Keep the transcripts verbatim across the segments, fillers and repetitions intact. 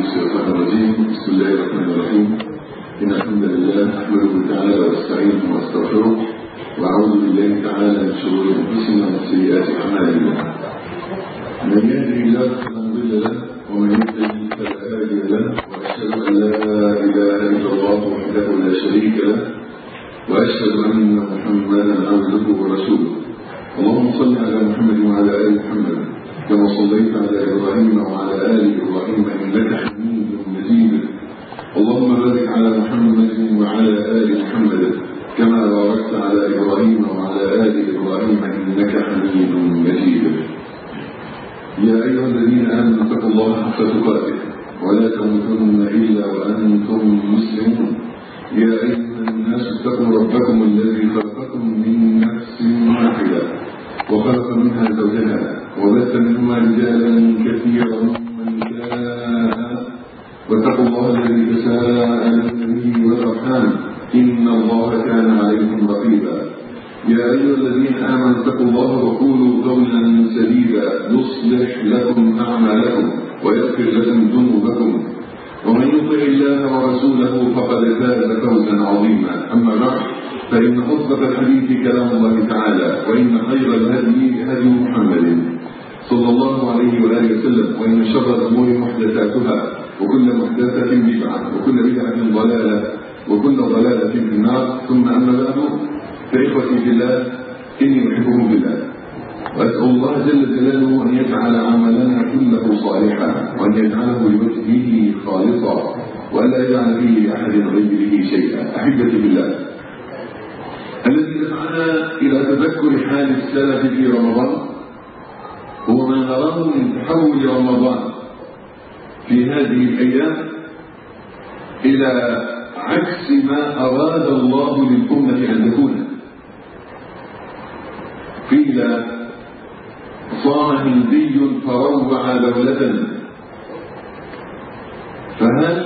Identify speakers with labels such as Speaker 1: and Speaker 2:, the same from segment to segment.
Speaker 1: الشيطان الرجيم. بسم الله الرحمن الرحيم. إن الحمد لله نحمده تعالى ونستعينه ونستغفره وأعوذ بالله تعالى من شرور أنفسنا ومن سيئات أعمالنا. من يهده الله فلا مضل له ومن يضلل فلا هادي له، وأشهد أن لا إله إلا الله وحده لا شريك له، وأشهد أن محمدا عبده ورسوله. اللهم صل على محمد وعلى آل محمد كما صليت على إبراهيم وعلى آل إبراهيم إنك حميد مجيد. اللهم بارك على محمد وعلى آل محمد كما باركت على إبراهيم وعلى آل إبراهيم إنك حميد مجيد. يا أيها الذين آمنوا اتقوا الله حق تقاته ولا تموتن إلا وأنتم مسلمون. يا أيها الناس اتقوا ربكم الذي خلقكم من نفس واحدة وخلق منها زوجها وبث منهما رجالا كثيرا ونساء، واتقوا الله الذي تساءلون به والأرحام إن الله كان عليكم رقيبا. يا أيها الذين آمنوا اتقوا الله وقولوا قولا سديدا يصلح لكم أعمالكم ويغفر لكم ذنوبكم، ومن يطع الله ورسوله فقد فاز فوزا عظيما. أما بعد، فإن أصدق الحديث كلام الله تعالى، وإن خير الهدي هدي محمد صلى الله عليه وآله وسلم، وإن شر الأمور محدثاتها وكل محدثة بدعة وكل بدعة ضلالة وكل ضلالة في النار. ثم أما بعد، فإخوتي في الله إني أحبكم بالله، وأسأل الله جل جلاله أن يجعل عملنا كله صالحا، وأن يجعله لوجهه خالصا، وأن لا يجعل فيه لأحد غيره شيئا. أحبتي بالله، الذي دفعنا إلى تذكر حال السلف في رمضان هو ما نراه من تحول رمضان في هذه الأيام إلى عكس ما أراد الله للأمة أن تكون. قيل صام هندي فروع دولة، فهل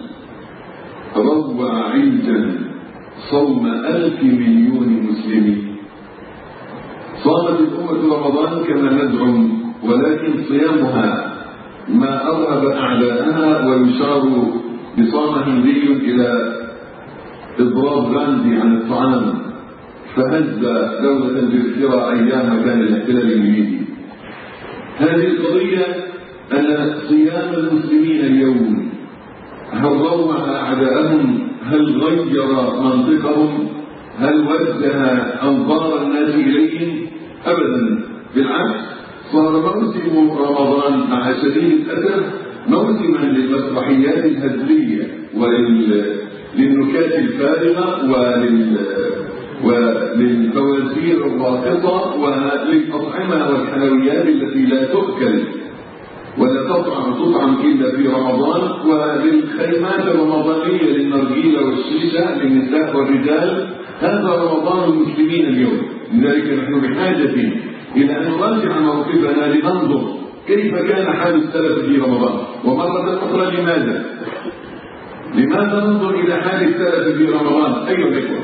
Speaker 1: روع عيجا صوم ألف مليون مسلمين؟ صامت الأمة رمضان كما ندعم، ولكن صيامها ما أرهب أعداءها، ويشار بصام هندي إلى إضراب غاندي عن الطعام فهز دولة الجزيرة أيام كان الاحتلال الإنجليزي. هذه القضية أن صيام المسلمين اليوم هل روع أعداءهم؟ هل غير منطقهم؟ هل وجه أنظار الناس إليهم؟ أبدا، بالعكس، صار موسم رمضان مع شديد الأسف موسما للمسرحيات الهزلية وللنكات الفارغة ولل وللفوازير الراقصة وللأطعمة والحلويات التي لا تؤكل ولا تطعم تطعم إلا في رمضان، وللخيمات الرمضانية للنرجيلة والشيشة للنساء والرجال. هذا رمضان المسلمين اليوم. لذلك نحن بحاجة إلى أن نراجع موقفنا لننظر كيف كان حال السلف في رمضان، ومرة أخرى لماذا؟ لماذا ننظر إلى حال السلف في رمضان؟ أيها الإخوة،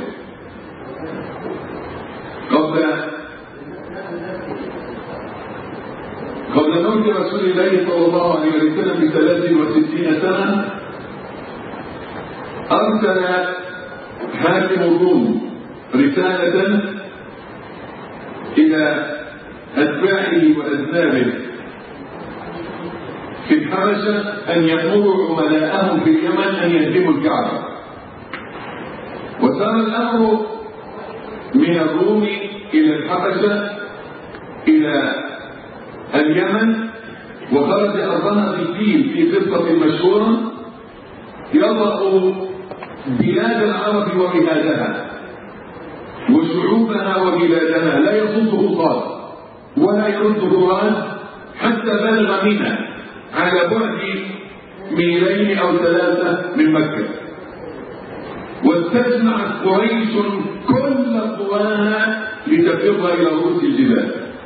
Speaker 1: قبل قبل موت رسول الله صلى الله عليه وسلم بثلاث وستين سنة أرسل حاكم الروم رسالة إلى أتباعه وأذنابه في الحبشة أن يأمروا عملاءهم في اليمن أن يهدموا الكعبة. وصار الأمر من الروم إلى الحبشة إلى اليمن، وخرج أرضنا بالفيل في قصة مشهورة يضع بلاد العرب وبلادها وشعوبها وبلادها، لا يصده صاد ولا يرده راد، حتى بلغ منى على بعد ميلين أو ثلاثة من مكة. واستجمعت قريش كل قواها لتفر إلى رؤوس الجبال،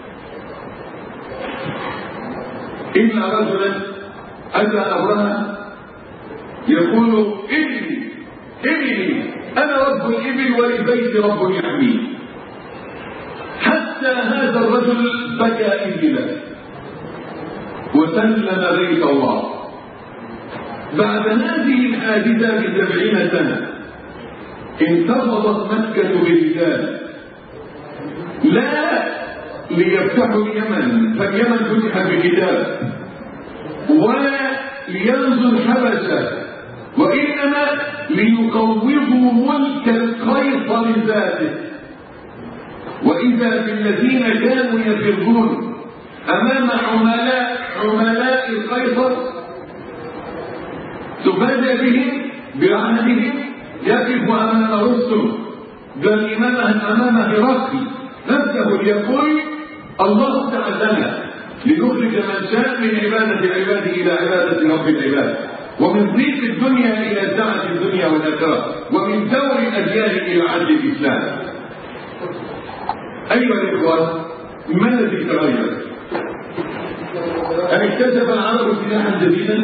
Speaker 1: إلا رجلا أتى أبرهة يقول: إبلي إبلي أنا رب الإبل وللبيت رب يحميه. حتى هذا الرجل بكى إبلا وسلم بيت الله. بعد هذه الحادثة بسبعين سنة انتفضت مكة برجال لا ليفتحوا اليمن، فاليمن فتحت بكتاب، ولا لينزوا الحبشة، وإنما ليقوضوا ملك القيصر ذاته. وإذا بالذين كانوا يفرون أمام عملاء عملاء القيصر تفاجأ بهم بعهدهم يقف أمام رسل بل أمام هرقل نفسه يقول الله تعالى لنخرج من شاء من عبادة العباد إلى عبادة رب العباد، ومن ضيق الدنيا إلى سعة الدنيا والآخرة، ومن دور الأديان إلى عدل الإسلام. أيها الإخوة، ما الذي تغير؟ هل اكتسب العرب سلاحا جديدا؟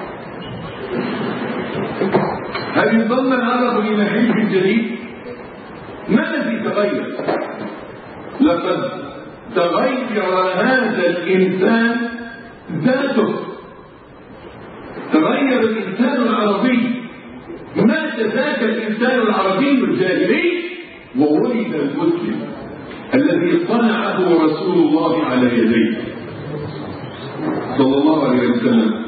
Speaker 1: هل انضم العرب إلى حزب جديد؟ ما الذي تغير؟ لقد تغير هذا الإنسان ذاته، تغير الإنسان العربي، مات ذاك الإنسان العربي الجاهلي وولد المسلم الذي صنعه رسول الله على يديه صلى الله عليه وسلم.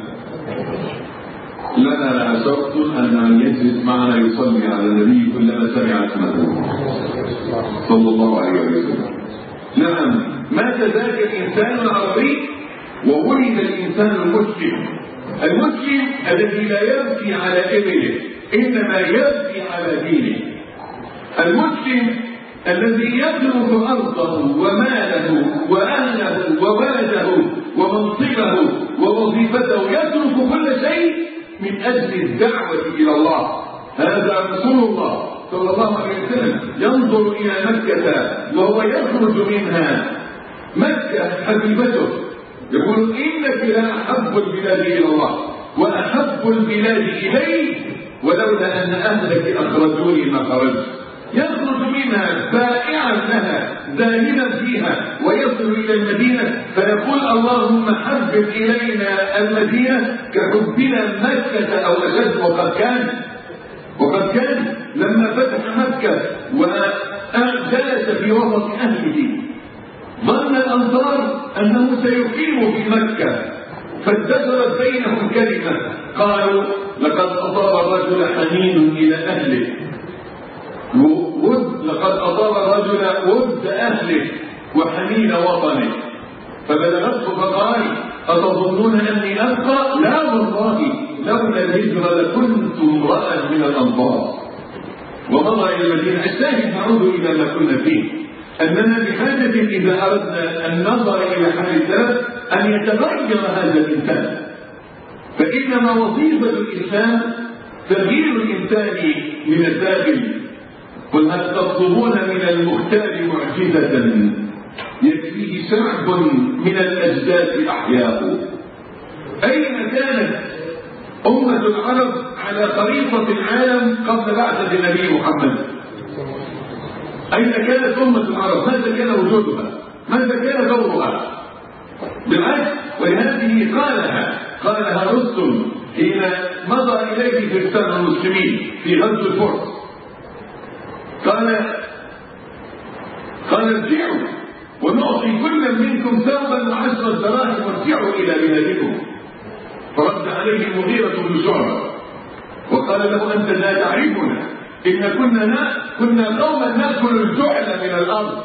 Speaker 1: لنا شرط أن يجلس معنا يصلي على النبي كلما سمع اسمه صلى الله عليه وسلم. نعم، مات ذاك الإنسان العربي وولد الإنسان المسلم، المسلم الذي لا يبكي على إبله إنما يبكي على دينه، المسلم الذي يترك أرضه وماله وأهله وولده ومنصبه ووظيفته، يترك كل شيء من أجل الدعوة إلى الله. هذا رسول الله صلى الله عليه وسلم ينظر إلى مكة وهو يخرج منها، مكة حبيبته، يقول إنك لأحب البلاد إلى الله وأحب البلاد إلي ولولا أن أهلك أخرجوني ما خرجت. يخرج منها بائعا لها ذاهبا فيها ويصل إلى المدينة فيقول اللهم حبب إلينا المدينة كحبنا مكة أو أشد. وقد كان وقد كان لما فتح مكة وجلس في وسط أهله ظن الأنصار أنه سيقيم في مكة، فانتشرت بينهم كلمة قالوا لقد أصاب الرجل حنين إلى أهله، ود لقد أصاب الرجل ود أهله وحنين وطنه، فبلغته فقال أتظنون أني أبقى؟ لا والله لولا الهجرة لكنت امرأ من الأنصار. ومضى إلى المدينة. الشاهد نعود إلى ما كنا فيه، أننا بحاجة إذا أردنا أن ننظر إلى حال الثلاث أن يتغير هذا الإنسان، فإنما وظيفة الإنسان تغيير الإنسان من الداخل. قل هل تطلبون من المختار معجزة يكفيه شعب من الأجداث أحياء. أين كانت أمة العرب على خريطة العالم قبل بعثة النبي محمد؟ أين كانت أمة العرب؟ ماذا كان وجودها؟ ماذا كان دورها؟ بالعكس، ولهذه قالها قالها رستم حين مضى إليه فرسان المسلمين في غزو الفرس، قال قال ارجعوا ونعطي كل منكم ثوبا وعشرة دراهم وارجعوا إلى بلادكم. فرد عليه المغيرة بن شعبة وقال له أنت لا تعرفنا، إن كنا كنا قوما نأكل الجعل من الأرض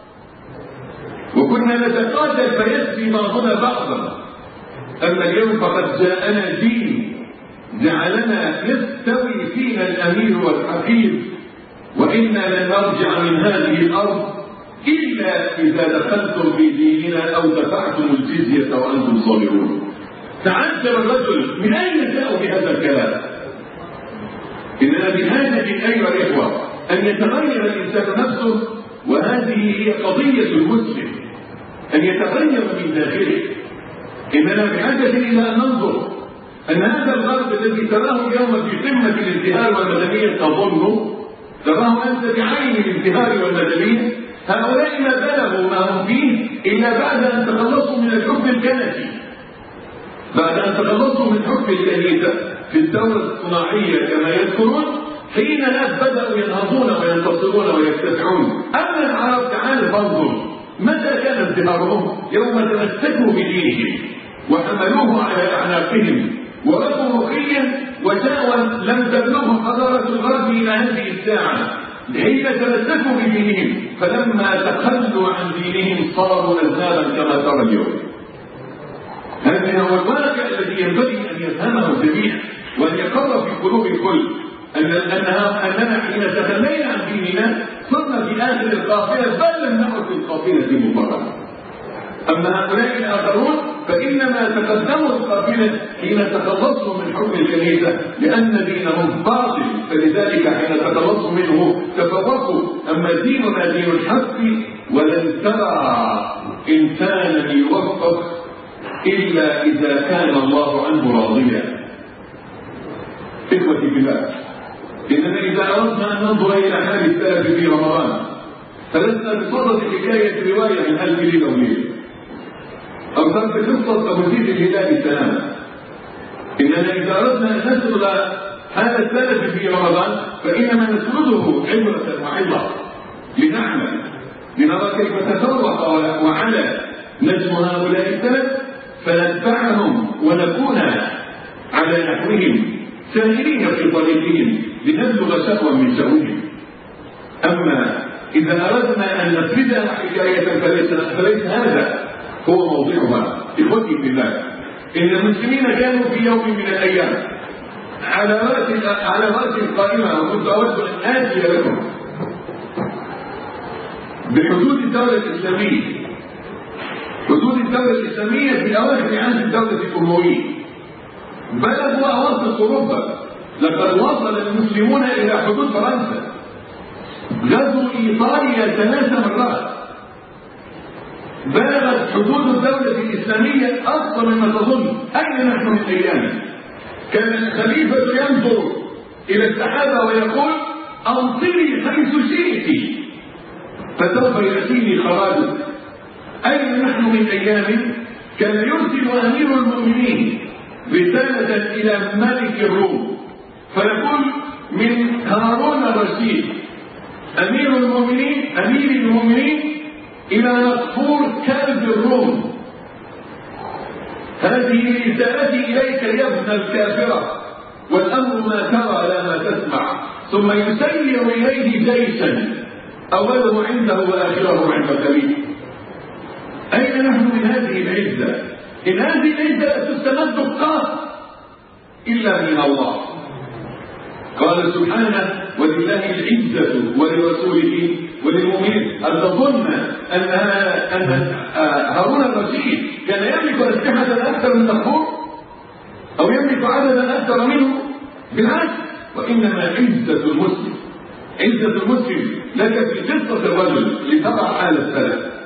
Speaker 1: وكنا نتقاتل فيسفي بعضنا بعضا، أما اليوم فقد جاءنا دين جعلنا يستوي فينا الأمير والحفيظ، وإنا لن نرجع من هذه الأرض إلا إذا دخلتم في ديننا أو دفعتم الجزية وأنتم صابرون. تعجب الرجل من أين جاءوا بهذا الكلام؟ إننا بحاجة أيها الإخوة أن يتغير الإنسان نفسه، وهذه هي قضية المسلم، أن يتغير من داخله. إننا بحاجة إلى أن ننظر أن هذا الغرب الذي تراه اليوم في قمة الازدهار والمدنية تظن تراه أنت بعين الازدهار والمدنية، هؤلاء ما بلغوا ما هم فيه إلا بعد أن تخلصوا من الحكم الكنسي، بعد أن تخلصوا من حكم الكنيسة في الدولة الصناعية كما يذكرون، حين بدأوا ينهضون وينتصرون ويرتفعون. أما العرب تعالوا فانظر متى كان ازدهارهم؟ يوم تمسكوا بدينهم وحملوه على أعناقهم ورقوا رقيا وجاءوا لم تبلغهم حضارة الغرب إلى هذه الساعة حين تمسكوا بدينهم، فلما تخلوا عن دينهم صاروا أذنابا كما ترى اليوم. هذا هو الواقع الذي ينبغي أن يفهمه الجميع وأن يقر في قلوب الكل، أن أنها أننا حين تخلينا عن ديننا صرنا في آخر القافلة بل لم نعد في القافلة مطلقا. أما هؤلاء الآخرون فإنما تقدموا القافلة حين تخلصوا من حكم الكنيسة لأن دينهم باطل، فلذلك حين تخلصوا منه تفرقوا. أما ديننا دين الحق، ولن ترى إنسانا يوفق إلا إذا كان الله عنه راضيا. إخوتي بالله، إننا إذا أردنا أن ننظر إلى حال السلف في رمضان فلسنا بصدد حكاية رواية من ألف ليلة وليلة أو صرف قصة أبو زيد الهلالي تماما. إننا إذا أردنا أن نسرد حال السلف في رمضان فإنما نسرده عبرة وعظة لنعمل لنرى كيف تفوق وعلى نجم هؤلاء السلف فنتبعهم ونكون على نحوهم سائرين في طريقهم لنبلغ شهوا من شهوهم. أما إذا أردنا أن نفردها حكاية فليس, فليس هذا هو موضوعها. إخوتي في الله، إن المسلمين كانوا في يوم من الأيام على رأس على رأس القائمة، وكنت أود أن آتي لكم بحدود الدولة الإسلامية، حدود الدولة الإسلامية في أواخر عهد الدولة الأموية، بلغوا أواسط أوروبا. لقد وصل المسلمون إلى حدود فرنسا، غزوا إيطاليا ثلاث مرات، بلغت حدود الدولة الإسلامية أكثر مما تظن. أين نحن من أيام؟ كان الخليفة ينظر إلى السحابة ويقول أمطري حيث شئت فسوف يأتيني خراجك. أين نحن من أيام؟ كان يرسل أمير المؤمنين رسالة إلى ملك الروم فيقول من هارون الرشيد أمير المؤمنين أمير المؤمنين إلى مغفور كلب الروم، هذه رسالتي إليك يا ابن الكافرة، والأمر ما ترى لا ما تسمع. ثم يسير إليه جيشا أوله عنده وآخره عند خليفه. أين نحن من هذه العزة؟ إن هذه العزة لا تستمد قط إلا من الله. قال سبحانه ولله العزة ولرسوله وللمؤمنين. أن تظن أن أن هارون الرشيد كان يملك أسلحة أكثر من مغفور أو يملك عددا أكثر منه؟ بالعكس، وإنما عزة المسلم عزة المسلم لك في قصة الرجل لترى حال السلف،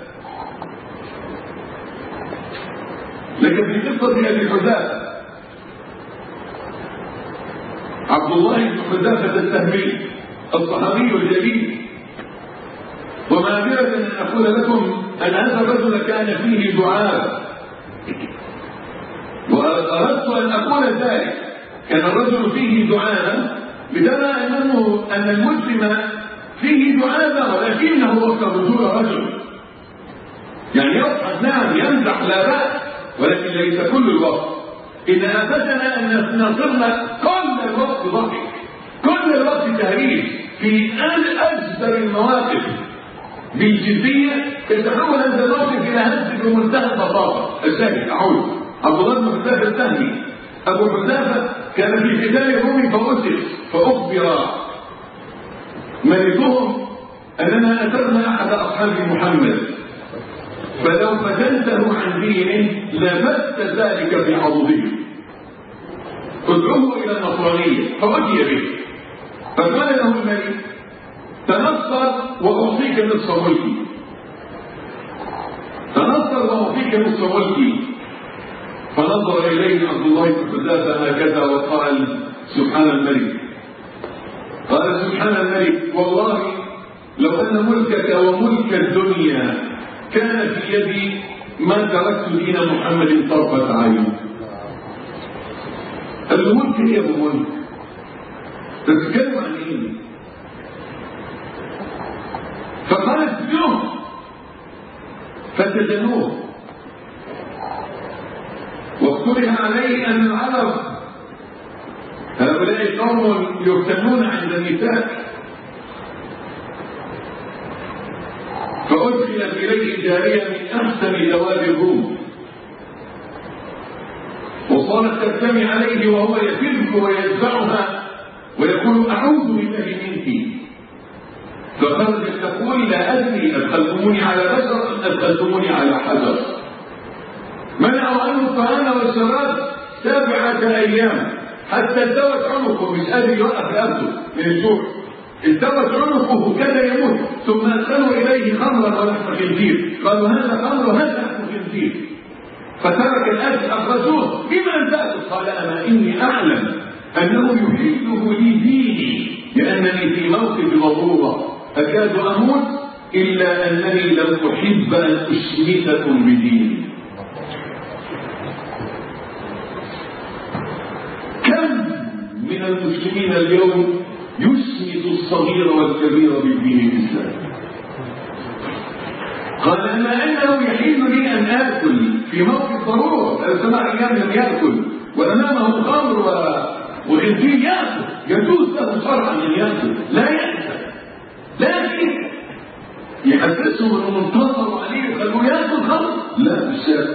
Speaker 1: لك في قصة أبي حذافة عبد الله بن حذافة السهمي الصحابي الجليل. ومعذرة أن أقول لكم أن هذا الرجل كان فيه دعاء، وأردت أن أقول ذلك، كان الرجل فيه دعاء بدل أنه أن المسلم فيه دعاء ولكنه وقت رجول رجل، يعني يضحك نعم يمزح لا بأس، ولكن ليس كل الوقت. إن أفتنا أن نصرنا كل الوقت ضحك، كل الوقت تهريج في أجدر المواقف بالجدية، يتحول هذا الموقف إلى هز بمنتهى البساطة. الشاهد أعود عبد الله بن حذافة السهمي أبو حذافة كان في قتال الروم فأسر، فأخبر ملكهم أننا أسرنا أحد أصحاب محمد، فلو فتنته عن دينه لمس ذلك في عضده، ادعوه إلى النصرانية. فأتي به فقال له الملك تنصر وأعطيك نصف ملكي، تنصر وأعطيك نصف ملكي. فنظر إليه عبد الله بن حذافة هكذا وقال سبحان الملك، قال سبحان الملك والله لو أن ملكك وملك الدنيا كان في يدي ما تركت دين محمد طرفة عين. الملك هي بملك. تتكلم عن ايه؟ فقال اسجنوه فسجنوه، واقترح عليه ان العرب هؤلاء قوم يفتنون عند النساء، فأدخلت إليه جارية من أحسن دواب الروم، وصارت ترتمي عليه وهو يفر ويتبعها ويقول أعوذ بالله منك، فخرجت تقول لا أدري أدخلتموني على بشر أم أدخلتموني على حجر. منعوا عنه الطعام والشراب سبعة أيام حتى التوت عنقه، مش قادر يوقف رقبته من الجوع، التوت عنقه كاد يموت. ثم أدخلوا إليه خمرا ولحم خنزير، قالوا هذا خمر وهذا لحم خنزير، فترك الأكل. أخرجوه بما تأكل؟ قال أما إني أعلم أنه يحله لي ديني، لأنني في موقف ضرورة أكاد أموت إلا أنني لم أحب أن أشمتكم بديني. كم من المسلمين اليوم يشمت الصغير والكبير بالدين الإسلامي. قال أما أنه يحل لي أن آكل في موقف ضرورة، لو سمع أيام لم يأكل وأمامه خمر وخنزير يأكل، يجوز له شرعا أن يأكل، لا يأكل، لكن يحسسهم أنه منتصر عليه وقالوا يأكل خمر، لا بالشك.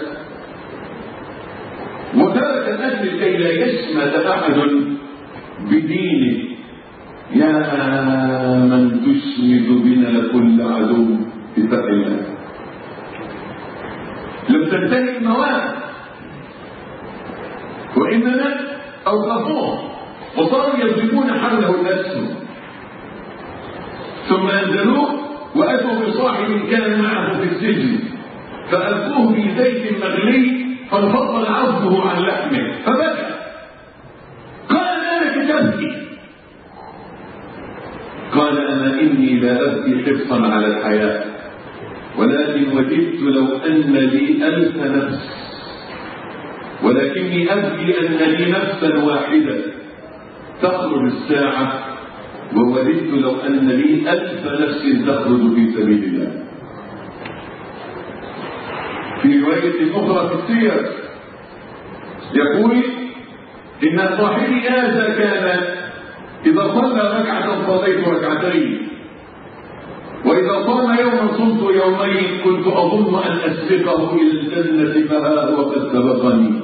Speaker 1: وترك الأكل كي لا يشمت أحد بدينه. يا من تشمت بنا كل عدو اتق الله. لم تنتهي المواد وإننا أوقفوه وصاروا يجلبون حوله الأسهم، ثم أنزلوه وأتوا بصاحب كان معه في السجن فألقوه في زيت مغلي فانفصل عظمه عن لحمه فبكى. قال مالك تبكي؟ قال أما إني لا أبكي حرصا على الحياة، ولكن وددت لو أن لي ألف نفس، ولكني أبكي أن لي نفسا واحدة تخرج الساعة، ووددت لو أن لي ألف نفس تخرج في سبيل الله. في رواية أخرى في السير يقول إن صاحبي هذا كان إذا صلى ركعة صليت ركعتين، وإذا صام يوما صمت يومين، كنت أظن أن أسبقه إلى الجنة فها هو قد سبقني.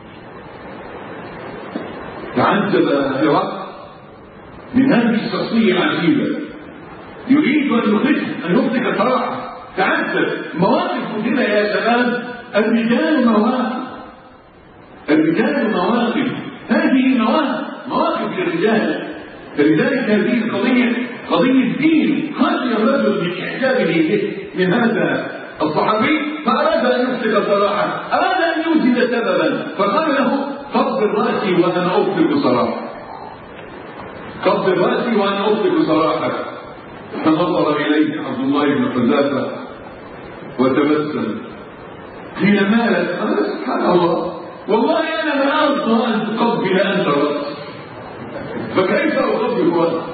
Speaker 1: تعجب هرقل من هذه الشخصية العجيبة، يريد أن يخرج أن يمسك صراحة. تعجب مواقف كده يا شباب، الرجال مواقف، الرجال مواقف، هذه مواقف مواقف للرجال. فلذلك هذه القضية قضية دين. خشي الرجل من إعجابه من هذا الصحابي فأراد أن يمسك صراحة، أراد أن يوجد سببا، فقال له قبض رأسي وأنا أطلق صراحة، قبض رأسي وأنا أطلق صراحة. فنظر إليه عبد الله بن حذافة وتبسم. قيل ما لك؟ قال سبحان الله، والله أنا لا أرضى أن تقبل أنت رأسي، فكيف أقبل رأسي؟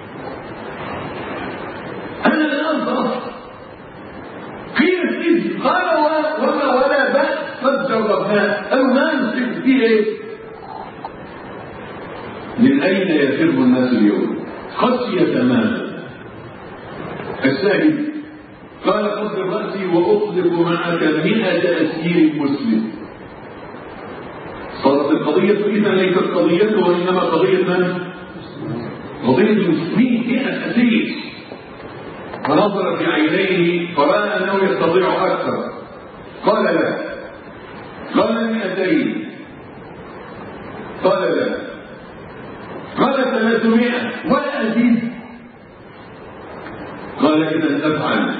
Speaker 1: أنا لا أرضى. قيل السجن، قال وما ولا بأس قد جربناه. قالوا ما نسجن فيه إيه؟ من أين يفر الناس اليوم؟ خشية تماما. الشاهد قال قبض رأسي وأطلق معك مئة أسير مسلم. صارت القضية إذا ليست قضيته وإنما قضية من؟ قضية المسلمين. مئة أسير. فنظر في عينيه فرأى أنه يستطيع أكثر. قال لا. قال مئتين. قال لا. قال ثلاثمائة ولا أزيد. قال إذا أفعل.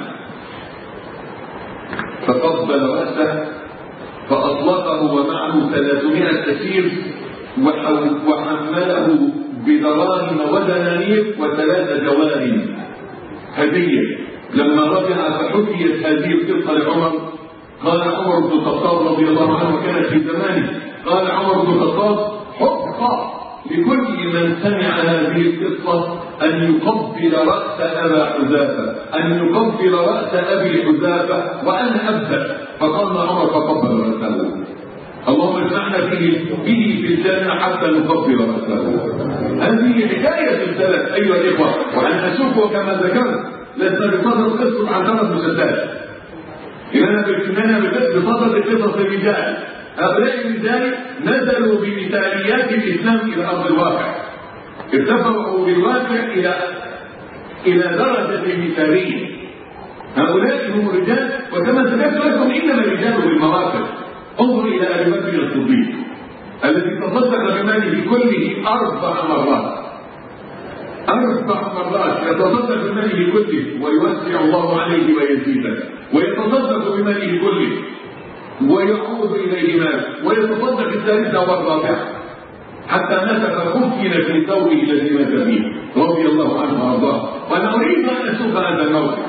Speaker 1: فقبل رأسه فأطلقه ومعه ثلاثمائة أسير وحمله بدراهم ودنانير وثلاث جوار هدية. لما رجع فحكيت هذه القصة لعمر، قال عمر بن الخطاب رضي الله عنه وكانت في زمانه، قال عمر بن الخطاب حق لكل من سمع هذه القصة أن يقبل رأس أبا حذافة، أن يقبل رأس أبي حذافة وأنا أبدأ. فقام عمر فقبل رأسه. اللهم اجمعنا به في الجنة حتى نقبل رأسه. هذه حكاية السلف أيها الإخوة، وأن أشوفه كما ذكرت لسنا بصدد قصة عن ثلاث مسدات، إننا بصدد قصص الرجال. هؤلاء الرجال نزلوا بمثاليات الإسلام إلى أرض الواقع، ارتفعوا بالواقع إلى إلى درجة المثالية. هؤلاء هم الرجال، وكما ذكرت لكم إنما الرجال بالمواقف. انظر إلى أبي بكر الصديق الذي تصدق بماله كله أربع مرات أربع مرات يتصدق بماله كله ويوسع الله عليه ويزيده، ويتصدق بماله كله ويعود إليه مال، ويتصدق الثالثة والرابعة حتى مات فكفن في ثوبه الذي مات فيه رضي الله عنه وارضاه. وأنا أريد أن أشوف هذا الموقع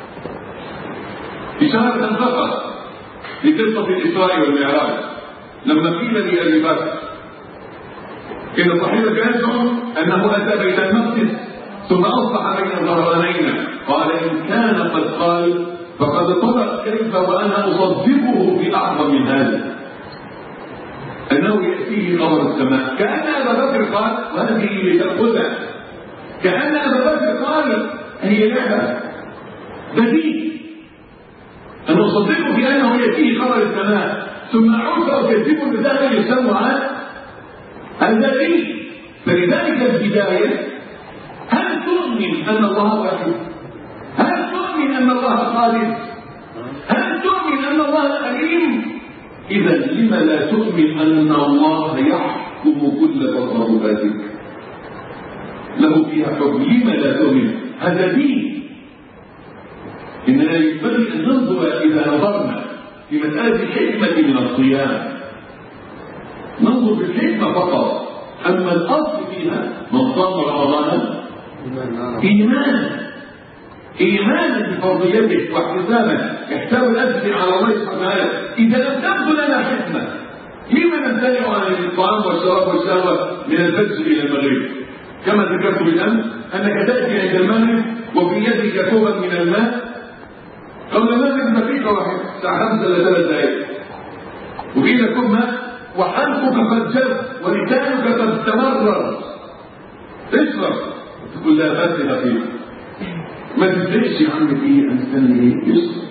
Speaker 1: إشارة فقط لقصة الإسراء والمعراج. لما قيل لأبي بكر إن صاحبك يزعم أنه أتى بيت المقدس ثم أصبح بين ظهرانينا، قال إن كان قد قال فقد طلع، كيف وأنا أصدقه بأعظم من هذا أنه يأتيه خبر السماء. كأن أبا بكر قال وهذه لتأخذها، كأن أبا بكر قال هي لعبة بديهي أن أصدقه بأنه يأتيه خبر السماء ثم أعود فأكذبه بذلك يسمى هذا دين. فلذلك البداية، هل تؤمن أن الله واحد؟ هل تؤمن أن الله قادر؟ هل تؤمن أن الله عليم؟ إذا لما لا تؤمن أن الله يحكم كل تصرفاتك؟ له فيها حكم، لما لا تؤمن؟ هذا دين. إننا ينبغي أن ننظر إذا نظرنا في مسألة الحكمة من الصيام، ننظر بالحكمة فقط. أما الأصل فيها من صام رمضان إيمانا إيمانا بفضيلته واحتسابا يحتوي الأجر على الله سبحانه وتعالى. إذا لم تبدو لنا حكمة لما نمتنع عن الطعام والشراب والشهوة من الفجر إلى المغرب؟ كما ذكرت بالأمس أنك تأتي عند المغرب وفي يدك كوبا من الماء قبل المغرب دقيقة واحدة، الساعة خمسة إلى ثلاث دقائق، وفي لك كوب ماء وحلقك قد جف ولسانك قد تمرر، اشرب تقول لا بس دقيقة، ما تدريش يا عم ايه انسان ايه يشرب.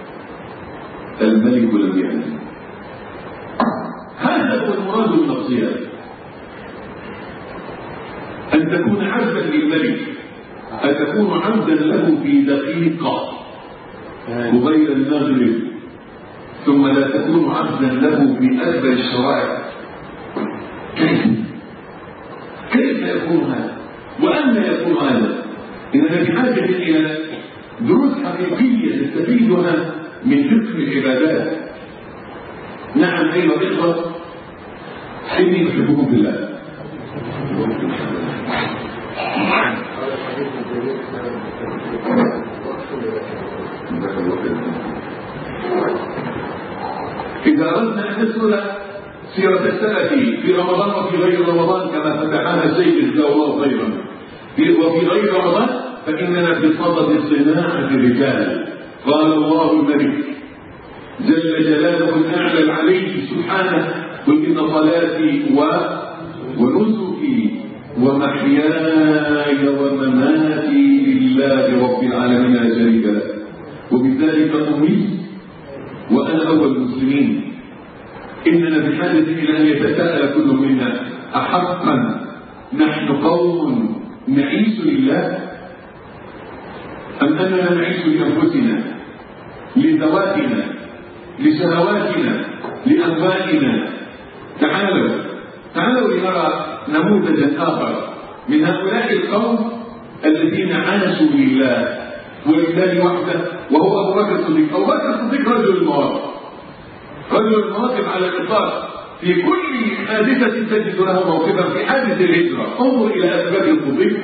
Speaker 1: الملك لم يعلم. هذا هو المراد من الصيام، ان تكون عبدا للملك، ان تكون عبدا له في دقيقة وغير المغرب، ثم لا تكون عبدا له في أدبر الشرائع. كيف كيف يكون هذا؟ وأن يكون هذا؟ إننا بحاجة إلى دروس حقيقية نستفيدها من فقه العبادات. نعم أيها الإخوة، إني أحبكم بالله. إذا أردنا أن نسأل سيرة السلف في رمضان وفي غير رمضان كما فتحنا الشيخ جزاه الله خيرا، وفي غير رمضان فإننا في صدد صناعة الرجال. قال الله الملك جل جلاله الأعلى العلي سبحانه: قل إن صلاتي ونسكي ومحياي ومماتي لله رب العالمين لا شريك له وبذلك أمرت وأنا أول المسلمين. إننا بحاجة إلى أن يتساءل كل منا: أحقا نحن قوم نعيش لله، أم أننا نعيش لأنفسنا، لذواتنا، لشهواتنا، لأهوائنا؟ تعالوا تعالوا لنرى نموذجا آخر من هؤلاء القوم الذين عاشوا لله ولله وحده، وهو أبو بكر الصديق. أبو بكر الصديق رجل المواقف، رجل المواقف على الإطلاق. في كل حادثة تجد له موقفا. في حادث الهجرة انظر إلى أبي بكر الصديق.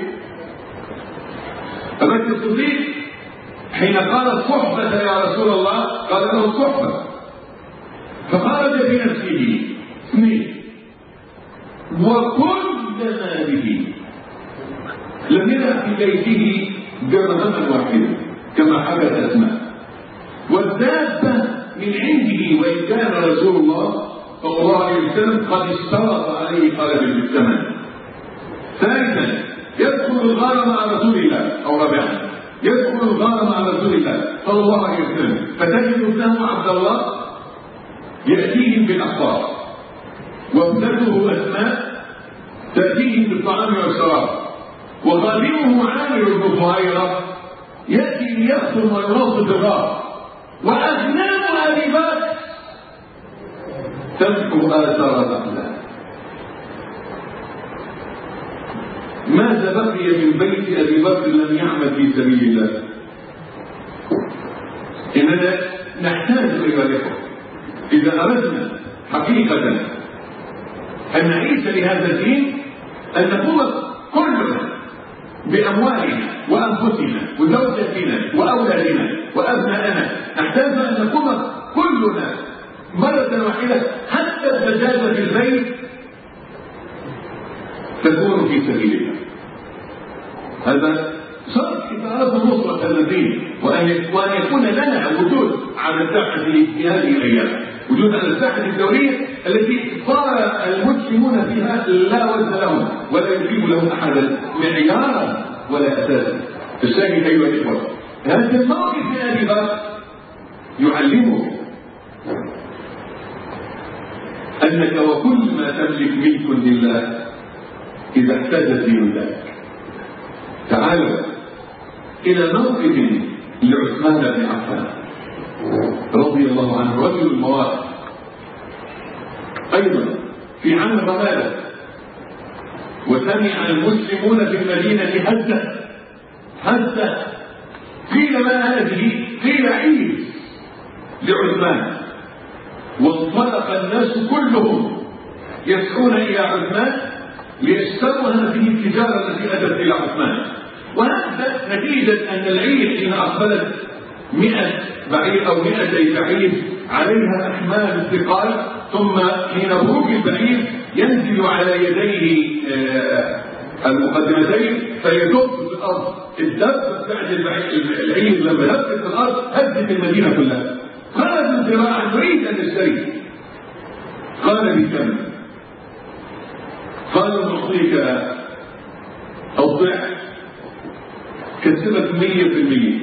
Speaker 1: أبو بكر الصديق حين قال الصحبة يا رسول الله قال له الصحبة، فخرج بنفسه اثنين وكل ماله، لم يدع في بيته درهما واحدا كما حدث أسماء. والدابة من عنده، وإن كان رسول الله صلى الله عليه وسلم قد اشترط عليه طلب الثمن. ثالثا يدخل الغار مع رسول الله، أو رابعا يدخل الغار مع رسول الله صلى الله عليه وسلم، فتجد ابنه عبد الله يأتيهم بالأخبار، وابنته أسماء تأتيهم بالطعام والشراب، وخادمه عامر بن فهيرة يأتي ليخدم وينظف الغار، وأغنام أبي بكر تمحو آثار الأخلاق. ماذا بقي من بيت أبي بكر لم يعمل في سبيل الله؟ إننا نحتاج إلى الإخوة إذا أردنا حقيقة أن نعيش لهذا الدين، أن نقوم كلنا بأموالنا وأنفسنا وزوجاتنا وأولادنا وأبنائنا. نحتاج أن نقوم كلنا مرة واحدة، حتى الدجاجة في البيت تكون في سبيل الله. هذا شرط إذا أردنا نصرة الدين، وأن يكون لنا وجود على الساحة في هذه الأيام، وجود على الساحة الدولية التي صار المسلمون فيها لا وزن لهم ولا يجيب لهم أحدا معيارا ولا أساسا. الشاهد أيها الإخوة، هذا الموقف من أبي بكر يعلمه أنك وكل ما تملك ملك لله إذا احتاج الدين ذلك. تعالوا إلى موقف لعثمان بن عفان رضي الله عنه، رجل المواقف أيضا في عام الرمادة، وسمع المسلمون في المدينة هزة هزة، قيل ما هذه؟ قيل عيد لعثمان، وانطلق الناس كلهم يسعون إلى عثمان ليشتروا هذه التجارة التي أتت إلى عثمان. وهذا نتيجة أن العيد حين أقبلت مئة بعير أو مئتي بعير عليها أحمال الثقال، ثم حين بروج البعير ينزل على يديه المقدمتين فيدب في الأرض. الدب بعد العيد لما دبت في الأرض هدت المدينة كلها. خرج الزراعة يريد أن يشتري، قال بكم؟ قال نعطيك الضعف، كسبت مية في المية.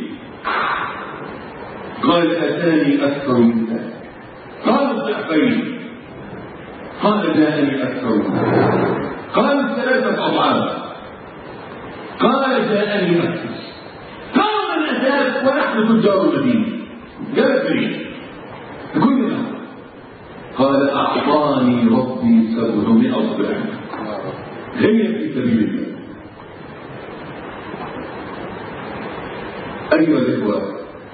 Speaker 1: قال أتاني أكثر من ذلك. قال الضعفين. قال جاءني أكثر من ذلك. قال ثلاثة أضعاف. قال جاءني أكثر. قال من أتاك ونحن تجار المدينة؟ جاءت لي كلنا. قال أعطاني ربي سبعمائة ضعف، هي في سبيل الله. أيها الإخوة،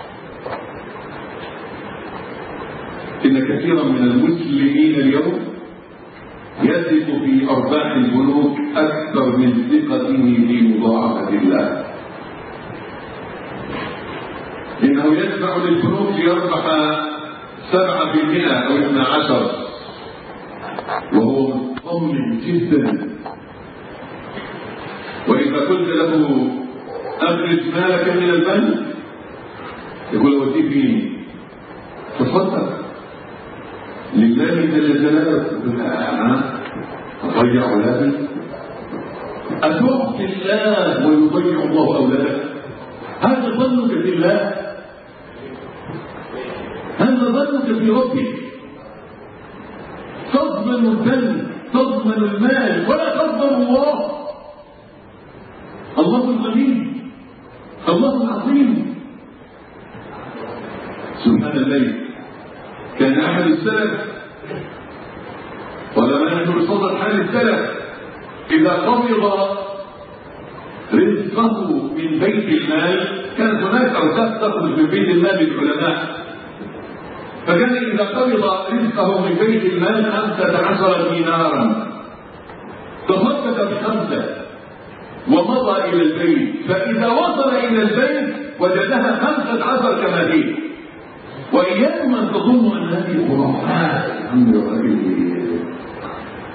Speaker 1: إن كثيرا من المسلمين اليوم يثق في أرباح البنوك أكثر من ثقته في مضاعفة الله. إنه يدفع للبنوك ليربح سبعة في المئة أو اثنى عشر، وهو مطمن جدا. وإذا قلت له أخرج مالك من البنك يقول وديه فين؟ تصدق لله جل جلاله. أضيع أولادي؟ أتوب بالله ويضيع الله أولادك؟ هذا ظنك بالله؟ هذا ظنك في ربك؟ تضمن الدم، تضمن المال، ولا تضمن الله. الله الغني، الله العظيم سبحان الله. كان أحد السلف، ولما نحن بصدد حال السلف، إذا قبض رزقه من بيت المال، كانت هناك أوساط تخرج من بيت المال للعلماء، فكان إذا قبض رزقه من بيت المال خمسة عشر دينارا تصدق بخمسة ومضى إلى البيت، فإذا وصل إلى البيت وجدها خمسة عشر كما هي. وإياكم أن تظنوا أن هذه خرافات.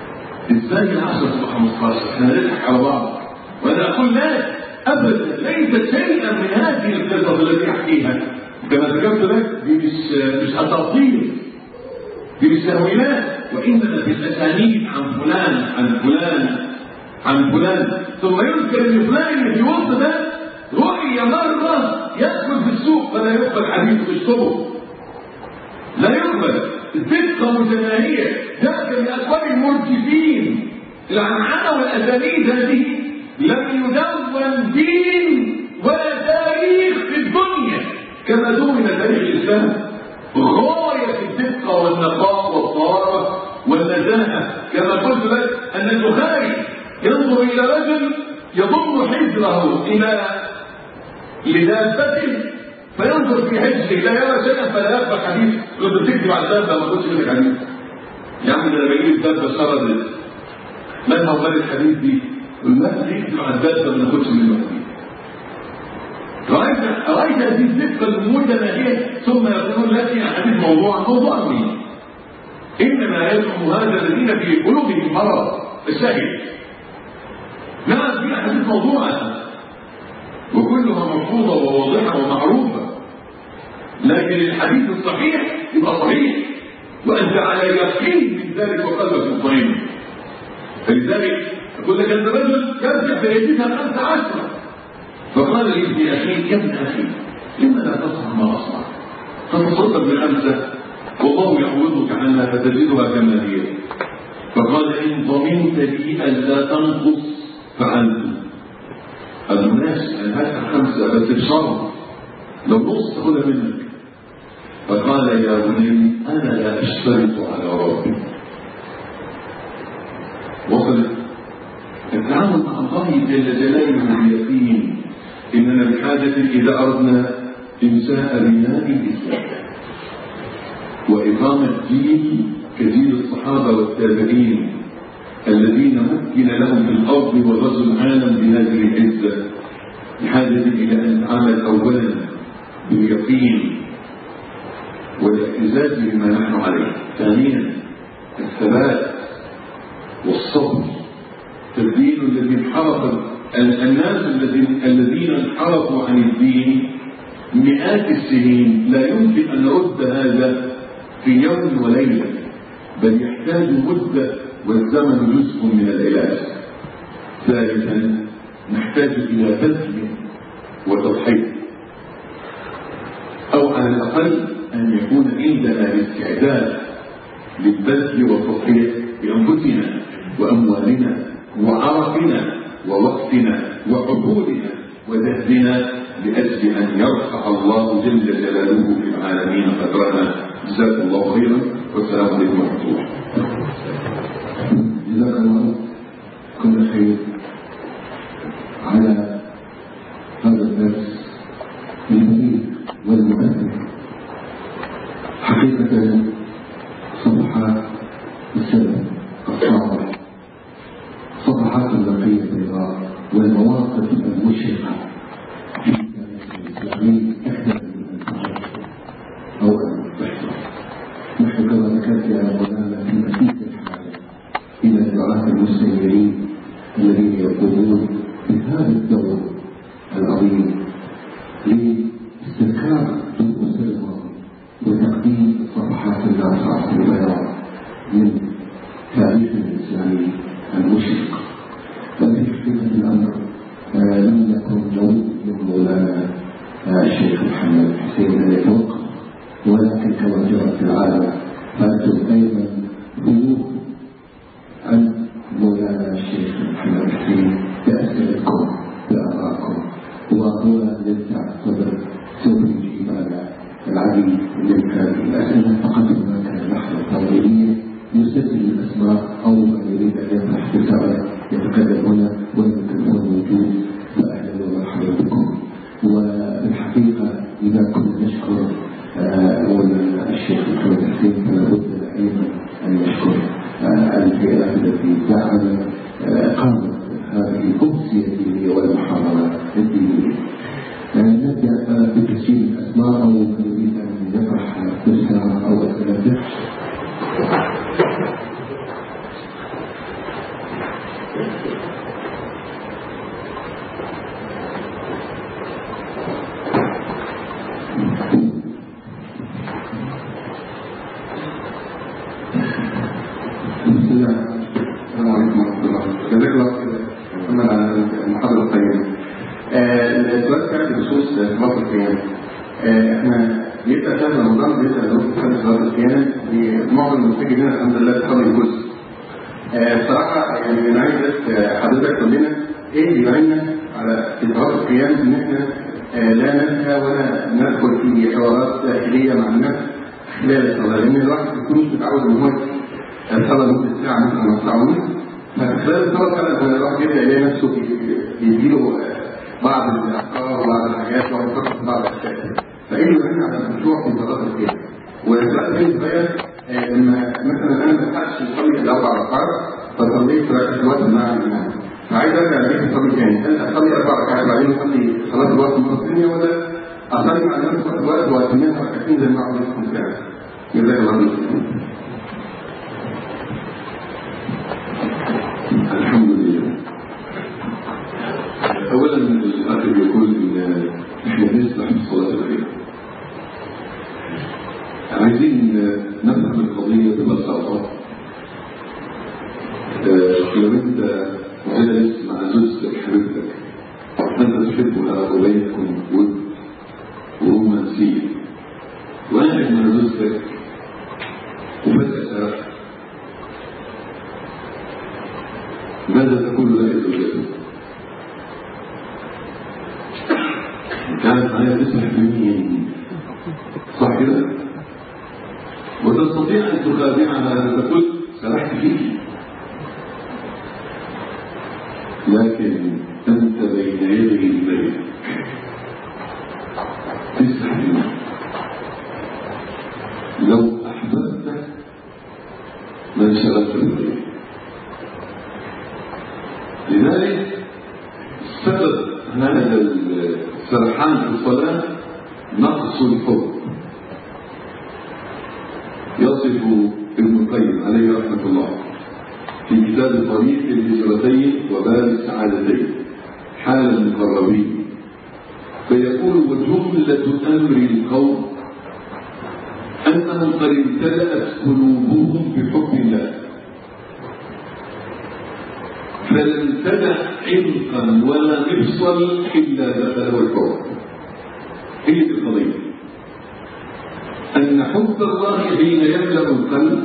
Speaker 1: ازاي العشرة تبقى خمستاشر؟ احنا نضحك على بعض. وانا اقول لا ابدا، ليست شيئا من هذه القصص التي احكيها كما ذكرت لك، دي مش مش اساطير، دي مش تهويلات، وانما بالاسانيد عن فلان عن فلان عن فلان، ثم يذكر ان فلان اللي في وسط ده رؤي مره يدخل في السوق فلا يقبل حديثه بالصبر، لا يقبل. الدقه متناهيه، ذاك من اقوال المرجفين. العنعنه والاسانيد هذه لم يدون دين ولا تاريخ في الدنيا كما دون تاريخ الاسلام. غايه الدقه والنقاء والطهاره والنزاهه، كما قلت لك ان البخاري ينظر الى رجل يضم حجره الى لدابته فينظر في حجره لا يرى شيئا فلا يقبل حديث. كنت بتكتب على الدابه ما كنتش لك حديث يا عم، ده انا بجيب الدابه شردت مالها ومال الحديث دي، والناس يكتب على الدابه ما ناخدش منه حديث. رايت رايت هذه الدقه المتناهيه، ثم يقولون لك يا حديث موضوع موضوع مين؟ انما يزعم هذا الذين في قلوبهم مرض الشهيد. نعم في حديث موضوعه وكلها مرفوضه وواضحه ومعروفه، لكن الحديث الصحيح يبقى صحيح وانت على يقين من ذلك وقلبك مطمئن. فلذلك اقول لك ان الرجل يرجع بيدها الخمس عشره فقال لي ابن اخي يا ابن اخي لما لا تصنع ما اصنع؟ فتصدق بالخمسه والله يعوضك عنها فتجدها كما هي. فقال ان ضمنت لي الا تنقص فعلت. قال ماشي انا هدفع خمسه بس بشرط لو نص تاخدها منك. فقال يا بني انا لا اشترط على ربي. وصلت التعامل مع الله جل جلاله باليقين اننا بحاجه اذا اردنا انشاء بناء الاسلام واقامه دين كدين الصحابه والتابعين الذين مكن لهم في الارض وغزوا العالم بهذه العزه، بحاجه الى ان نتعامل اولا باليقين والاعتزاز بما نحن عليه، ثانيا الثبات والصبر. الدين الذي انحرف الناس الذين انحرفوا عن الدين مئات السنين لا يمكن ان نرد هذا في يوم وليله، بل يحتاج مده والزمن جزء من العلاج. ثالثا نحتاج الى بذل وتضحيه، او على الاقل ان يكون عندنا الاستعداد للبذل والتضحيه بانفسنا واموالنا وعرقنا ووقتنا وعقولنا وذهننا لاجل ان يرفع الله جل جلاله في العالمين قدرنا. جزاكم الله خيرا والسلام عليكم ورحمه الله.
Speaker 2: جزاك الله كل خير على هذا الدرس البليغ والمؤثر. حقيقة صفحات السلف الصالح، صفحات النقية البيضاء والمواقف المشرقة في التاريخ الإسلامي أحدث من أن تعرف أو أن تحصل. نحن كما ذكرت يا مولانا في مسيرة الحاجة إلى الدعاة المستمرين الذين يقومون بهذا الدور العظيم لاستذكار دروس الماضي وتقديم الصفحات الناصعة البيضاء من تاريخنا الإسلامي المشرق. ففي حقيقة الأمر لم يكن نوع من مولانا الشيخ محمد حسين أن يتوقف، ولكن كما جرت في العالم فأنتم أيضا ضيوف عن مولانا الشيخ محمد حسين بأسئلتكم بآرائكم، وهنا نرجع الصدر سوف يجيب على العديد من هذه الأسئلة. فقط هناك لحظة تنظيرية يسجل الأسماء أو من يريد أن يطرح رسالة يتقدم هنا والميكروفون موجود، فأهلا ومرحبا بكم. والحقيقة إذا كنا نشكر مولانا الشيخ محمد حسين فلا بد أن بسم الله. السلام عليكم ورحمة الله. جزاك الله خير محمد على المحاضرة القيمة. السؤال كان بخصوص صلاة القيام. احنا بيبقى فاهم رمضان بيبقى دروس خمس صلاة القيام، معظم المساجد هنا الحمد لله بتقضي الجزء. بصراحة يعني أنا عايز بس حضرتك تقول لنا إيه اللي يعيننا على في صلاة القيام إن إحنا لا ننسى ولا ندخل في حوارات داخلية مع الناس خلال الصلاة، لأن الواحد ما بيكونش متعود إن هو الصلاة مدة ساعة مثلا أو ساعة ونص، فخلال الصلاة فعلا الواحد يبدأ يلاقي نفسه بيجيله بعض الأفكار وبعض الحاجات ويفكر في بعض الأشياء، فإيه اللي يعيننا على الخشوع في صلاة القيام؟ والسؤال الثاني صغير، لما مثلا أنا ما بلحقش أصلي الأربع ركعات فصليت ركعة الوقت مع الإمام، فعايز أرجع البيت أصلي تاني، هل أصلي أربع ركعات بعدين أصلي صلاة الوقت مرة ثانية ولا أصلي مع الإمام صلاة الوقت وأتمها ركعتين زي ما عملتكم فعلا؟ جزاك الله خير.
Speaker 1: الحمد لله. أولا الأخ يقول إن إحنا نسمح بالصلاة الخير. عايزين نفهم القضية ببساطة. لو أنت جالس مع زوجتك حبيبتك أنت تحبها وبينكم ود ورومانسية، وقاعد مع زوجتك وفجأة سرحت، ماذا تقول لك زوجتك؟ كانت معايا تسمح بمين؟ صح كده؟ وتستطيع أن تخادعها تقول سرحت فيك، لكن أنت بين يدي الملك تستحي. لو أحببت ما انشغلت بالغير. لذلك سبب هذا السرحان في الصلاة نقص الحب. يصف ابن القيم عليه رحمة الله في كتاب طريق الهجرتين وباب السعادتين حال المقربين، فيقول وجملة أمر القوم أنهم قد امتلأت قلوبهم بحب الله، فلن تدع عمقا ولا مفصل إلا دخله الحب. هي القضية أن حب الله حين يملأ القلب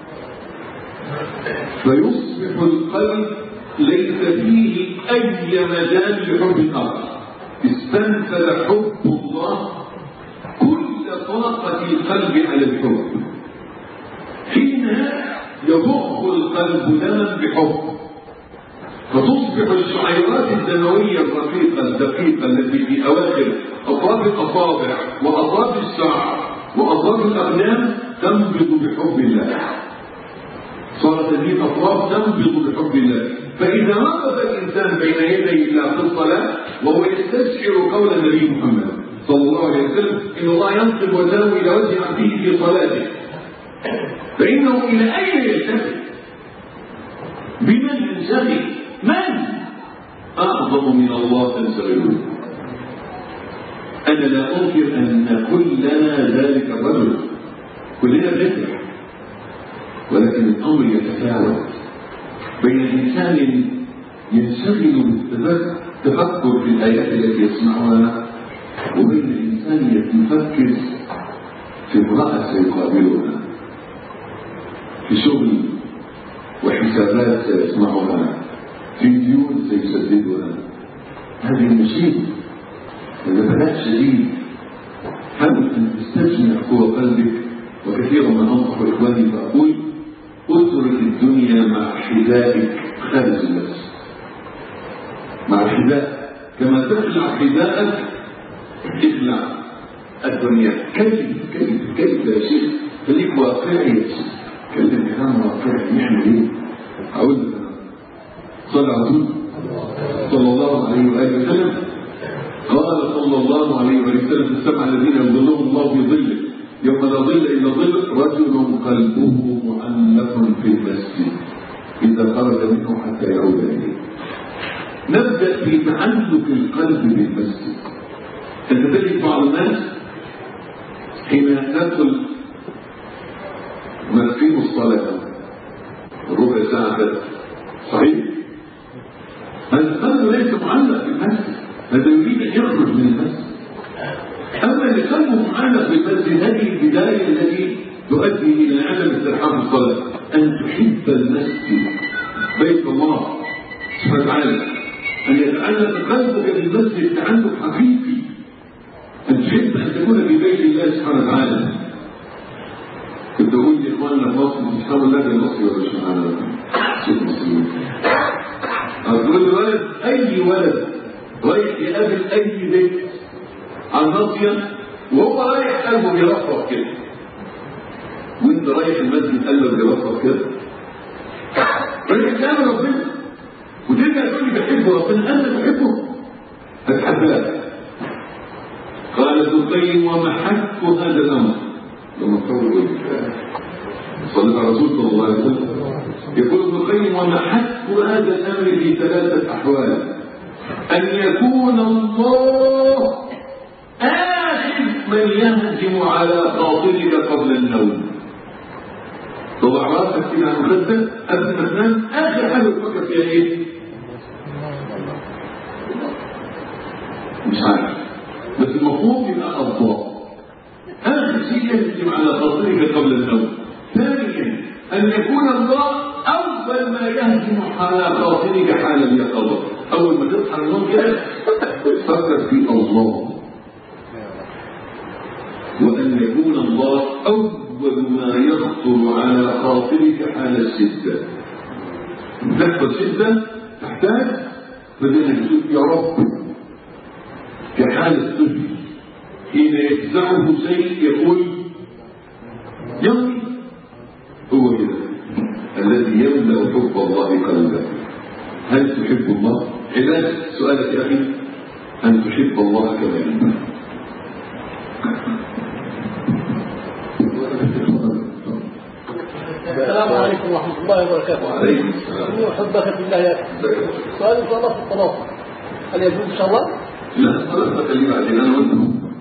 Speaker 1: فيصبح القلب ليس فيه أي مجال لحب آخر، استنفذ حب الله كل طاقة القلب على الحب. حين يضخ القلب دما بحب فتصبح الشعيرات الدموية الرقيقة الدقيقة التي في أواخر أطراف الأصابع وأطراف الشعر وأطراف الأقدام تنبض بحب الله، صارت هذه الأطراف تنبض بحب الله. فإذا وقف الإنسان بين يدي الله في الصلاة وهو يستشعر قول النبي محمد صلى الله عليه وسلم إن الله ينصب وجهه إلى وجه عبده في صلاته، فإنه إلى أين يلتفت؟ بمن ينشغل؟ من أعظم من الله تنشغلون؟ أنا لا أنكر أن كلنا ذلك الرجل، كلنا ذكر، ولكن الأمر يتفاوت بين إنسان ينشغل بالتفكر في الآيات التي يسمعها وبين إنسان يفكر في امرأة سيقابلها، في شغل وحسابات سيسمعها، في ديون سيسددها. هذه المصيبة. إذا بلاء شديد حاول أن تستجمع قوى قلبك. وكثيرا ما أنصح إخواني فأقول اترك الدنيا مع حذائك خارج النفس، مع الحذاء كما تخلع حذاءك اخلع الدنيا. كيف كيف كيف يا شيخ؟ خليك واقعي يا شيخ، كلم كلام واقعي. نعمل ايه؟ أقول لك صلى على صلى الله عليه وآله وسلم قال صلى الله عليه وسلم السبعة الذين يظلهم الله في ظله يوم لا ظل إلا ظل رجل قلبه معلق في المسجد إذا خرج منه حتى يعود إليه. نبدأ في تعلق القلب بالمسجد. أنت تجد بعض الناس حين ندخل نقيم الصلاة ربع ساعة بس. صحيح؟ القلب ليس معلق بالمسجد، هذا يريد أن يخرج من المسجد. أما اللي قلبه معلق بالمسجد هذه البداية التي تؤدي إلى عدم استرحام الصلاة. أن تحب المسجد بيت الله سبحانه وتعالى، أن يتعلق قلبك بالمسجد تعلق حقيقي، أن تحب أن تكون في بيت الله سبحانه وتعالى. كنت أقول لإخواننا في مصر سبحان الله ده المصري ولا سبحان الله؟ شيخ مسلمين أقول الولد أي ولد رايح يقابل أي بيت عن ناصية وهو رايح قلبه بيرفرف كده، وانت رايح المسجد قلبك بيرفرف كده، رايح تقابل ربنا وترجع تقول لي بحب ربنا. أنت بحبه هتحبها. قال ابن القيم ومحك هذا الأمر لما تقول صلى على رسول صلى الله عليه وسلم يقول ابن القيم ومحك هذا الأمر في ثلاثة أحوال: أن يكون الله آخر من يهجم على خاطرك قبل النوم. طبعا راسك كده عن خدك قبل ما تنام، آخر حاجة تفكر فيها إيه؟ مش عارف، بس المفروض يبقى الله آخر شيء يهجم على خاطرك قبل النوم. ثانيا أن يكون الله أول ما يهجم على خاطرك حال اليقظة. أول ما تصحى من النوم كده تفكر في الله. وأن يكون الله أول ما يخطر على خاطرك حال الشدة. تحصل شدة تحتاج بدنا نقول يا رب، كحال الطفل حين يفزعه شيء يقول يمضي. هو كده الذي يملأ حب الله قلبه. هل تحب الله؟ علاج سؤالك يا أخي أن تحب الله كما يحب.
Speaker 3: السلام عليكم ورحمة الله وبركاته.
Speaker 1: وعليكم السلام.
Speaker 3: أحبك في الله يا أخي. سؤال إن شاء الله في الطلاق، هل يجوز إن شاء الله؟
Speaker 1: لا خلاص أكلم بعدين أنا وأنت.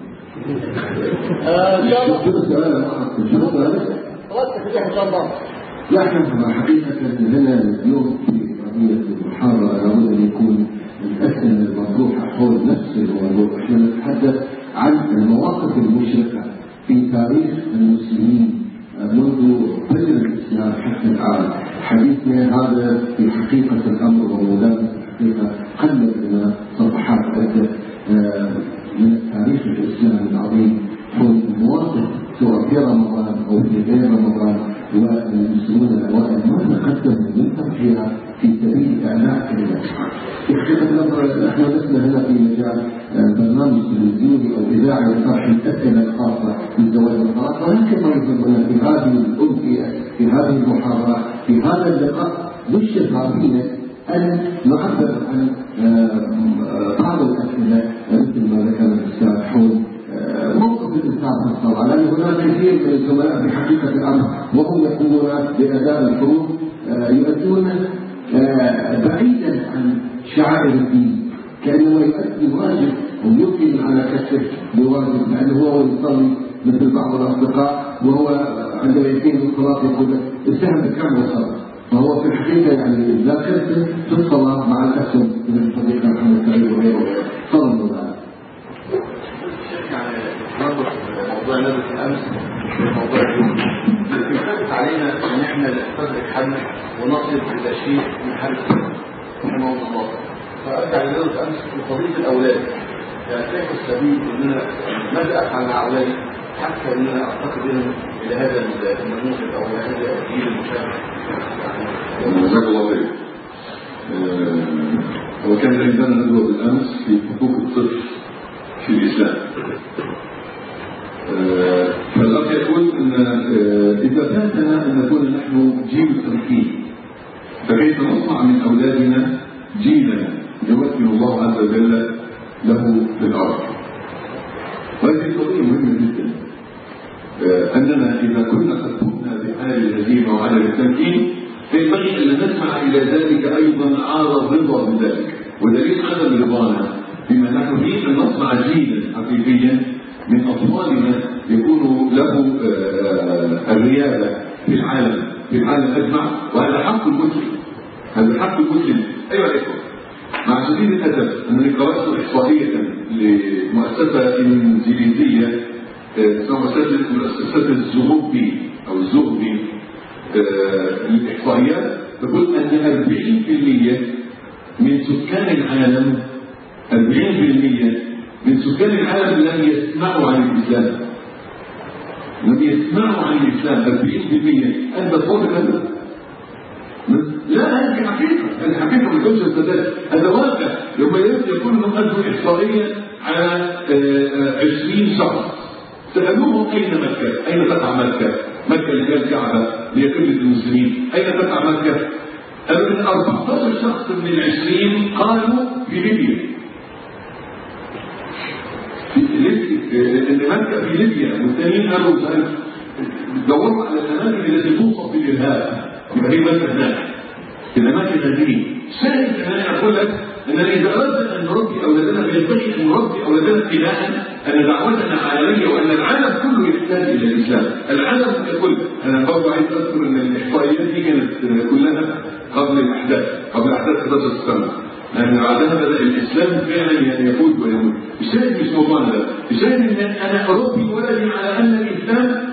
Speaker 3: إن شاء الله.
Speaker 2: شو السؤال؟ شو السؤال؟
Speaker 3: خلاص تفتح إن شاء الله.
Speaker 2: لا احنا حقيقة هنا اليوم في قضية المحاضرة لابد أن يكون الأسئلة المطروحة حول نفس الموضوع. احنا نتحدث عن المواقف المشرقة في تاريخ المسلمين منذ بدء الإسلام حتى الآن. حديثنا هذا في حقيقة الأمر وملامس الحقيقة قلب لنا صفحات عدة من تاريخ الإسلام العظيم حول المواقف سواء في رمضان أو في غير رمضان، والمسلمون الأوائل ماذا قدموا من تضحية في سبيل إعلاء كلمة الحق. في حقيقة الأمر نحن لسنا هنا في مجال برنامج تلفزيوني أو إذاعي لطرح الأسئلة الخاصة بالزواج والطلاق، ولكن ما يهمنا في هذه الأمثلة في هذه المحاضرة في هذا اللقاء بالشفاء فينا أن نعبر عن بعض الأسئلة مثل ما ذكر الأستاذ حول موقف الإنسان في الصلاة، لأن هناك كثير من الزملاء في حقيقة الأمر وهم يقومون بأداء الفروض يؤدون بعيدا عن شعائر الدين، كأنه يؤدي واجب ويمكن على كسر بواجب، لأنه هو يصلي مثل بعض الأصدقاء وهو عندما يقيم الصلاة يقول السهم بكم وصل، فهو في الحقيقة يعني لا كسر في الصلاة مع الأسف من الصديق محمد سعيد وغيره. صلى الله عليه
Speaker 4: نربط موضوع نبت الأمس بموضوع اليوم. يثبت علينا أن احنا نستدرك حالنا ونصل إلى شيء من حالة رحمه الله. فأرجع لنبت الأمس في قضية الأولاد، يعني كيف السبيل أننا ماذا أفعل مع أولادي حتى أننا أعتقد بهم إلى هذا النموذج أو هذا الجيل المشاهد.
Speaker 1: جزاك الله خير. وكان عندنا ندوة بالأمس في حقوق الطفل في الإسلام. فالأخ يقول أن إذا فاتنا أن نكون نحن جيل التمكين، فكيف نصنع من أولادنا جيلا يمكن الله عز وجل له في الأرض. وهذه قضية مهمة جدا، أننا إذا كنا قد كنا بحال الهزيمة وعلى التمكين فينبغي أن نسمع إلى ذلك أيضا عارض رضا بذلك، ودليل عدم رضانا بما نحن فيه أن نصنع جيلا حقيقيا من أطفالنا يكون له الريادة في العالم في العالم اجمع، وهذا حق المسلم، هذا حق المسلم. ايها الاخوه، مع شديد الاسف انني قرات احصائيه لمؤسسه انجليزيه اسمها مؤسسه مؤسسه الزغبي او الزغبي للاحصائيات، تقول ان أربعين بالمئة من سكان العالم أربعين بالمئة من سكان العالم لم يسمعوا عن الاسلام، لم يسمعوا عن الاسلام. أربعين بالمئة انت فوق هذا؟ لا، هذه حقيقه، هذه حقيقه ما تكونش استدلال، هذا واقع. يوم يكون لهم ادوا احصائيه على عشرين شخص، سالوهم اين مكه؟ اين تقع مكه؟ مكه اللي هي الكعبه اللي هي قبله المسلمين، اين تقع مكه؟ قالوا ان أربعة عشر شخص من العشرين قالوا في ليبيا. ان مكه في ليبيا، والثانيين قالوا دوروا على الاماكن التي توصف بالارهاب، يبقى هي مكه هناك في الاماكن هذه. شاهد ان انا اقول لك اننا اذا اردنا ان نربي اولادنا فينبغي ان نربي اولادنا ابتداء ان دعوتنا عالميه، وان العالم كله يحتاج الى الاسلام، العالم ككل. انا برضه عايز اذكر ان الاحصائيات دي كانت كلها قبل الاحداث، قبل احداث أحد عشر سنه، لان بعدها بدا الاسلام فعلا يعني يفوز ويموت. الشاهد مش موضوعنا ده، الشاهد ان انا اربي ولدي على ان الاسلام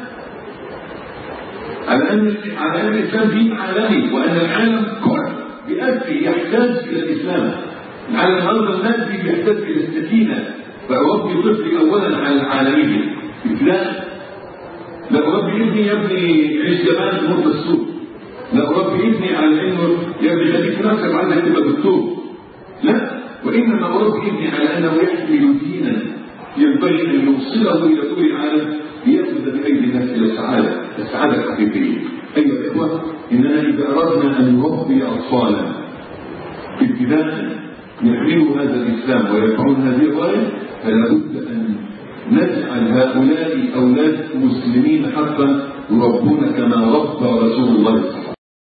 Speaker 1: على ان على ان الاسلام دين عالمي، وان العالم كله بأسره يحتاج الى الاسلام. العالم النهارده المادي يحتاج الى السكينه، فاربي طفلي اولا على العالميه ابتداء. لا اربي ابني يا ابني عيش جبان تمر السوق، لا اربي ابني على انه يا ابني خليك في نفسك وعايزك تبقى دكتور، لا، وانما اربي ابني على انه يحمل دينا ينبغي ان يوصله الى كل العالم ليأخذ بأيدي الناس إلى السعادة، السعادة الحقيقية. أيها الإخوة، إننا إذا أردنا أن نربي أطفالا ابتداء يحملوا هذا الإسلام ويرفعون هذه الراية، فلا بد أن نجعل هؤلاء أولاد مسلمين حقا يربون كما ربى رسول الله صلى الله عليه وسلم.